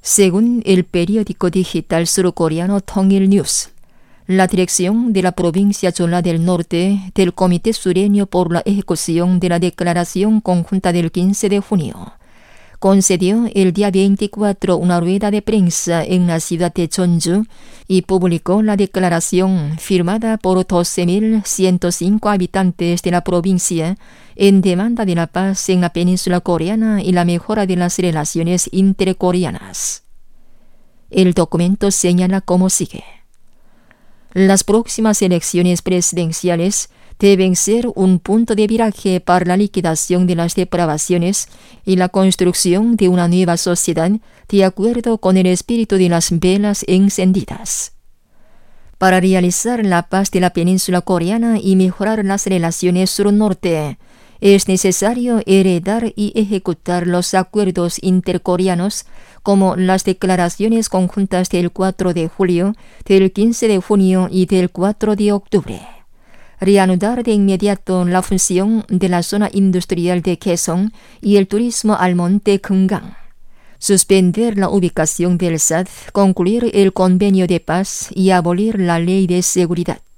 Según el periódico digital surcoreano Tongil News, la dirección de la provincia Jeolla del Norte del Comité Sureño por la ejecución de la Declaración Conjunta del 15 de junio concedió el día 24 una rueda de prensa en la ciudad de Jeonju y publicó la declaración firmada por 12.105 habitantes de la provincia en demanda de la paz en la península coreana y la mejora de las relaciones intercoreanas. El documento señala como sigue: las próximas elecciones presidenciales deben ser un punto de viraje para la liquidación de las depravaciones y la construcción de una nueva sociedad de acuerdo con el espíritu de las velas encendidas. Para realizar la paz de la península coreana y mejorar las relaciones sur-norte, es necesario heredar y ejecutar los acuerdos intercoreanos como las declaraciones conjuntas del 4 de julio, del 15 de junio y del 4 de octubre. Reanudar de inmediato la función de la zona industrial de Kaesong y el turismo al monte Keungang. Suspender la ubicación del SAT, concluir el convenio de paz y abolir la ley de seguridad.